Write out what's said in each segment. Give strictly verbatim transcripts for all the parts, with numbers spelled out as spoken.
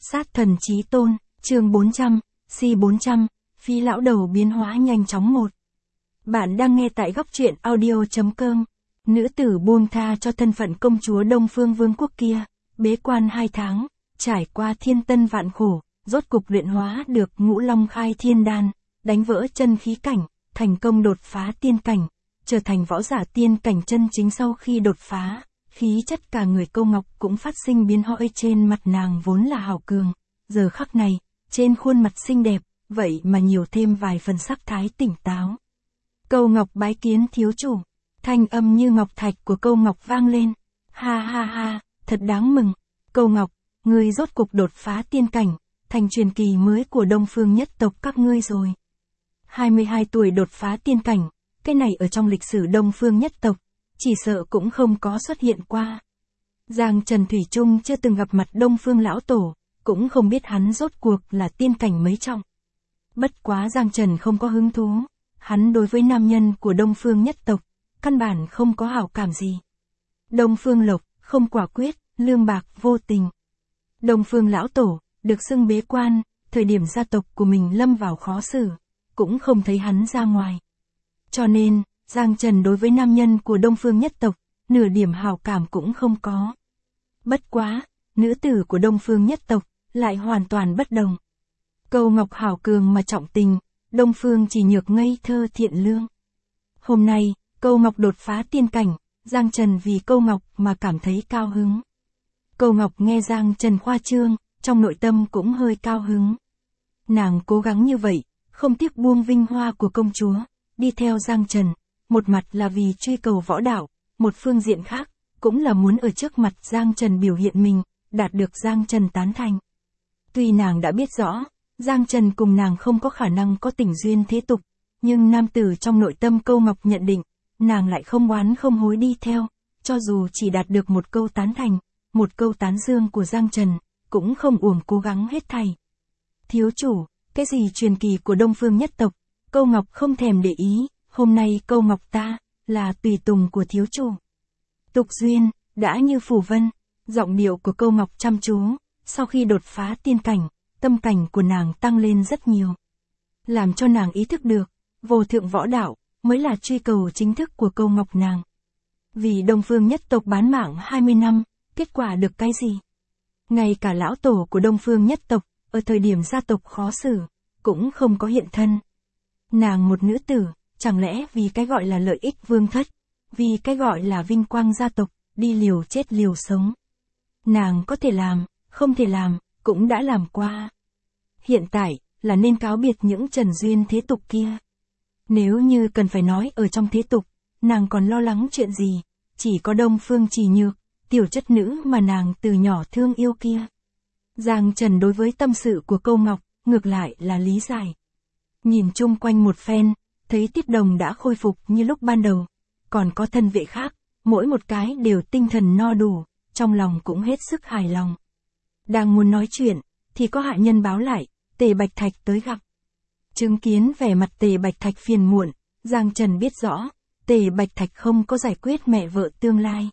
Sát thần chí tôn, chương bốn trăm, C bốn trăm, Phi lão đầu biến hóa nhanh chóng một. Bạn đang nghe tại góc truyện audio.com. Nữ tử buông tha cho thân phận công chúa Đông Phương Vương quốc kia, bế quan hai tháng, trải qua thiên tân vạn khổ, rốt cục luyện hóa được Ngũ Long Khai Thiên Đan, đánh vỡ chân khí cảnh, thành công đột phá tiên cảnh, trở thành võ giả tiên cảnh chân chính. Sau khi đột phá, khí chất cả người Câu Ngọc cũng phát sinh biến hóa. Trên mặt nàng vốn là hào cường, giờ khắc này, trên khuôn mặt xinh đẹp, vậy mà nhiều thêm vài phần sắc thái tỉnh táo. Câu Ngọc bái kiến thiếu chủ, thanh âm như ngọc thạch của Câu Ngọc vang lên. Ha ha ha, thật đáng mừng. Câu Ngọc, ngươi rốt cục đột phá tiên cảnh, thành truyền kỳ mới của Đông Phương nhất tộc các ngươi rồi. hai mươi hai tuổi đột phá tiên cảnh, cái này ở trong lịch sử Đông Phương nhất tộc, chỉ sợ cũng không có xuất hiện qua. Giang Trần thủy chung chưa từng gặp mặt Đông Phương lão tổ, cũng không biết hắn rốt cuộc là tiên cảnh mấy trọng. Bất quá Giang Trần không có hứng thú, hắn đối với nam nhân của Đông Phương nhất tộc, căn bản không có hảo cảm gì. Đông Phương Lộc, không quả quyết, lương bạc vô tình. Đông Phương lão tổ, được xưng bế quan, thời điểm gia tộc của mình lâm vào khó xử, cũng không thấy hắn ra ngoài. Cho nên, Giang Trần đối với nam nhân của Đông Phương nhất tộc, nửa điểm hảo cảm cũng không có. Bất quá, nữ tử của Đông Phương nhất tộc, lại hoàn toàn bất đồng. Câu Ngọc hảo cường mà trọng tình, Đông Phương chỉ nhược ngây thơ thiện lương. Hôm nay, Câu Ngọc đột phá tiên cảnh, Giang Trần vì Câu Ngọc mà cảm thấy cao hứng. Câu Ngọc nghe Giang Trần khoa trương, trong nội tâm cũng hơi cao hứng. Nàng cố gắng như vậy, không tiếc buông vinh hoa của công chúa, đi theo Giang Trần, một mặt là vì truy cầu võ đạo, một phương diện khác, cũng là muốn ở trước mặt Giang Trần biểu hiện mình, đạt được Giang Trần tán thành. Tuy nàng đã biết rõ, Giang Trần cùng nàng không có khả năng có tình duyên thế tục, nhưng nam tử trong nội tâm Câu Ngọc nhận định, nàng lại không oán không hối đi theo, cho dù chỉ đạt được một câu tán thành, một câu tán dương của Giang Trần, cũng không uổng cố gắng hết thảy. Thiếu chủ, cái gì truyền kỳ của Đông Phương nhất tộc, Câu Ngọc không thèm để ý, hôm nay Câu Ngọc ta, là tùy tùng của thiếu chủ. Tục duyên, đã như phù vân, giọng điệu của Câu Ngọc chăm chú, sau khi đột phá tiên cảnh, tâm cảnh của nàng tăng lên rất nhiều. Làm cho nàng ý thức được, vô thượng võ đạo, mới là truy cầu chính thức của Câu Ngọc nàng. Vì Đông Phương nhất tộc bán mạng hai mươi năm, kết quả được cái gì? Ngay cả lão tổ của Đông Phương nhất tộc, ở thời điểm gia tộc khó xử, cũng không có hiện thân. Nàng một nữ tử, chẳng lẽ vì cái gọi là lợi ích vương thất, vì cái gọi là vinh quang gia tộc, đi liều chết liều sống. Nàng có thể làm, không thể làm, cũng đã làm qua. Hiện tại, là nên cáo biệt những trần duyên thế tục kia. Nếu như cần phải nói ở trong thế tục, nàng còn lo lắng chuyện gì, chỉ có Đông Phương Chỉ Nhược, tiểu chất nữ mà nàng từ nhỏ thương yêu kia. Giang Trần đối với tâm sự của Câu Ngọc, ngược lại là lý giải. Nhìn chung quanh một phen, thấy Tiết Đồng đã khôi phục như lúc ban đầu, còn có thân vệ khác, mỗi một cái đều tinh thần no đủ, trong lòng cũng hết sức hài lòng. Đang muốn nói chuyện, thì có hạ nhân báo lại, Tề Bạch Thạch tới gặp. Chứng kiến vẻ mặt Tề Bạch Thạch phiền muộn, Giang Trần biết rõ, Tề Bạch Thạch không có giải quyết mẹ vợ tương lai.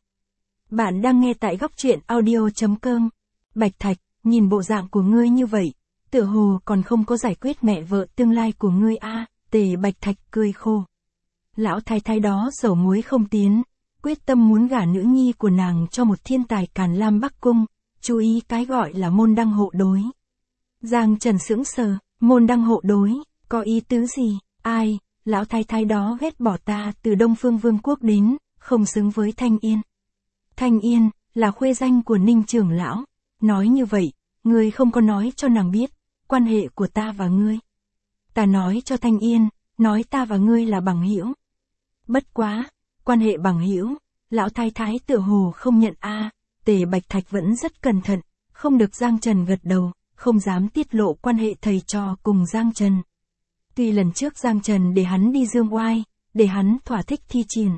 Bạn đang nghe tại góc truyện audio.com. Bạch Thạch, nhìn bộ dạng của ngươi như vậy, tựa hồ còn không có giải quyết mẹ vợ tương lai của ngươi a. À, Tề Bạch Thạch cười khô. Lão thái thái đó dầu muối không tiến, quyết tâm muốn gả nữ nhi của nàng cho một thiên tài Càn Lam Bắc Cung, chú ý cái gọi là môn đăng hộ đối. Giang Trần sững sờ, môn đăng hộ đối, có ý tứ gì? Ai, lão thái thái đó ghét bỏ ta từ Đông Phương Vương quốc đến, không xứng với Thanh Yên. Thanh Yên, là khuê danh của Ninh trưởng lão. Nói như vậy, ngươi không có nói cho nàng biết, quan hệ của ta và ngươi. Ta nói cho Thanh Yên, nói ta và ngươi là bằng hữu. Bất quá, quan hệ bằng hữu, lão thái thái tựa hồ không nhận a. À, Tề Bạch Thạch vẫn rất cẩn thận, không được Giang Trần gật đầu, không dám tiết lộ quan hệ thầy trò cùng Giang Trần. Tuy lần trước Giang Trần để hắn đi dương oai, để hắn thỏa thích thi triển.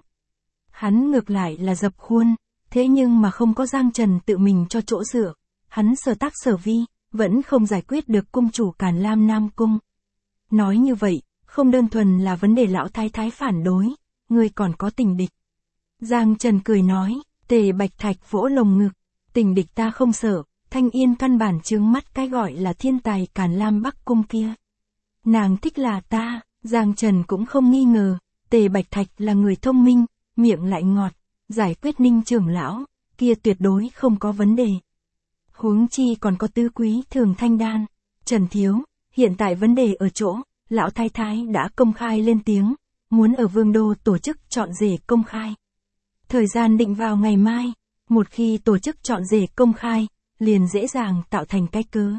Hắn ngược lại là dập khuôn, thế nhưng mà không có Giang Trần tự mình cho chỗ dựa, hắn sở tác sở vi, vẫn không giải quyết được cung chủ Càn Lam Nam Cung. Nói như vậy, không đơn thuần là vấn đề lão thái thái phản đối, ngươi còn có tình địch. Giang Trần cười nói, Tề Bạch Thạch vỗ lồng ngực, tình địch ta không sợ, Thanh Yên căn bản trướng mắt cái gọi là thiên tài Càn Lam Bắc Cung kia. Nàng thích là ta, Giang Trần cũng không nghi ngờ, Tề Bạch Thạch là người thông minh, miệng lại ngọt, giải quyết Ninh trưởng lão, kia tuyệt đối không có vấn đề. Huống chi còn có tứ quý Thường Thanh Đan, Trần Thiếu, hiện tại vấn đề ở chỗ, lão thái thái đã công khai lên tiếng, muốn ở Vương Đô tổ chức chọn rể công khai. Thời gian định vào ngày mai, một khi tổ chức chọn rể công khai, liền dễ dàng tạo thành cái cớ.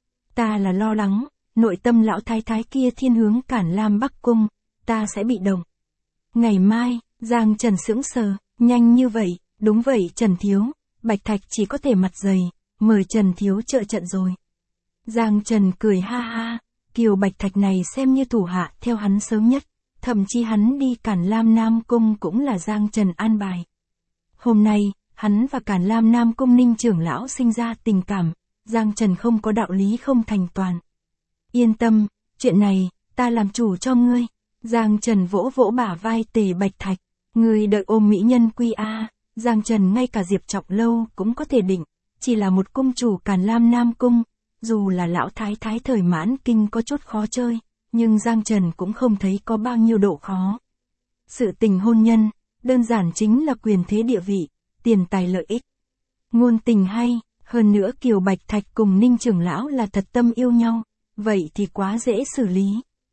Ta là lo lắng, nội tâm lão thái thái kia thiên hướng Càn Lam Bắc Cung, ta sẽ bị động. Ngày mai, Giang Trần sững sờ, nhanh như vậy, đúng vậy Trần Thiếu, Bạch Thạch chỉ có thể mặt dày, mời Trần Thiếu trợ trận rồi. Giang Trần cười ha ha, Kiều Bạch Thạch này xem như thủ hạ theo hắn sớm nhất, thậm chí hắn đi Càn Lam Nam Cung cũng là Giang Trần an bài. Hôm nay, hắn và Càn Lam Nam Cung Ninh trưởng lão sinh ra tình cảm, Giang Trần không có đạo lý không thành toàn. Yên tâm, chuyện này, ta làm chủ cho ngươi. Giang Trần vỗ vỗ bả vai Tề Bạch Thạch, ngươi đợi ôm mỹ nhân quy a. Giang Trần ngay cả Diệp Trọng Lâu cũng có thể định, chỉ là một cung chủ Càn Lam Nam Cung, dù là lão thái thái thời mãn kinh có chút khó chơi, nhưng Giang Trần cũng không thấy có bao nhiêu độ khó. Sự tình hôn nhân, đơn giản chính là quyền thế địa vị, tiền tài lợi ích. Ngôn tình hay, hơn nữa Kiều Bạch Thạch cùng Ninh trưởng lão là thật tâm yêu nhau, vậy thì quá dễ xử lý.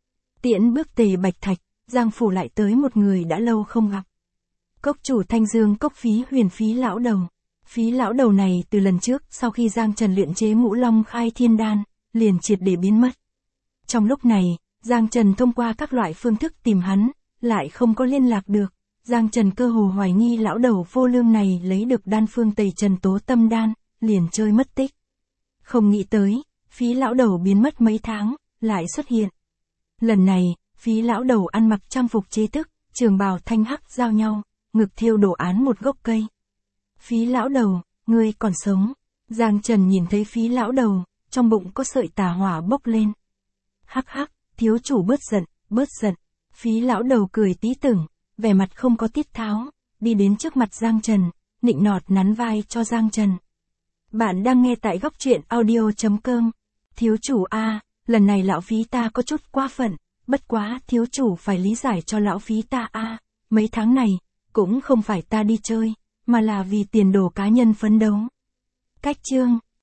Tiễn bước Tề Bạch Thạch, Giang phủ lại tới một người đã lâu không gặp. Cốc chủ Thanh Dương Cốc Phí Huyền Phí lão đầu. Phí lão đầu này từ lần trước sau khi Giang Trần luyện chế Ngũ Long Khai Thiên Đan, liền triệt để biến mất. Trong lúc này, Giang Trần thông qua các loại phương thức tìm hắn, lại không có liên lạc được. Giang Trần cơ hồ hoài nghi lão đầu vô lương này lấy được đan phương Tây Trần Tố Tâm Đan, liền chơi mất tích. Không nghĩ tới, Phí lão đầu biến mất mấy tháng, lại xuất hiện. Lần này, Phí lão đầu ăn mặc trang phục chế thức, trường bào thanh hắc giao nhau, ngực thêu đồ án một gốc cây. Phí lão đầu, ngươi còn sống. Giang Trần nhìn thấy Phí lão đầu, trong bụng có sợi tà hỏa bốc lên. Hắc hắc, thiếu chủ bớt giận, bớt giận. Phí lão đầu cười tí tưởng, vẻ mặt không có tiết tháo, đi đến trước mặt Giang Trần, nịnh nọt nắn vai cho Giang Trần. Bạn đang nghe tại góc truyện audio chấm com. Thiếu chủ a, lần này lão Phí ta có chút quá phận, bất quá thiếu chủ phải lý giải cho lão Phí ta a, mấy tháng này, cũng không phải ta đi chơi, mà là vì tiền đồ cá nhân phấn đấu. Cách chương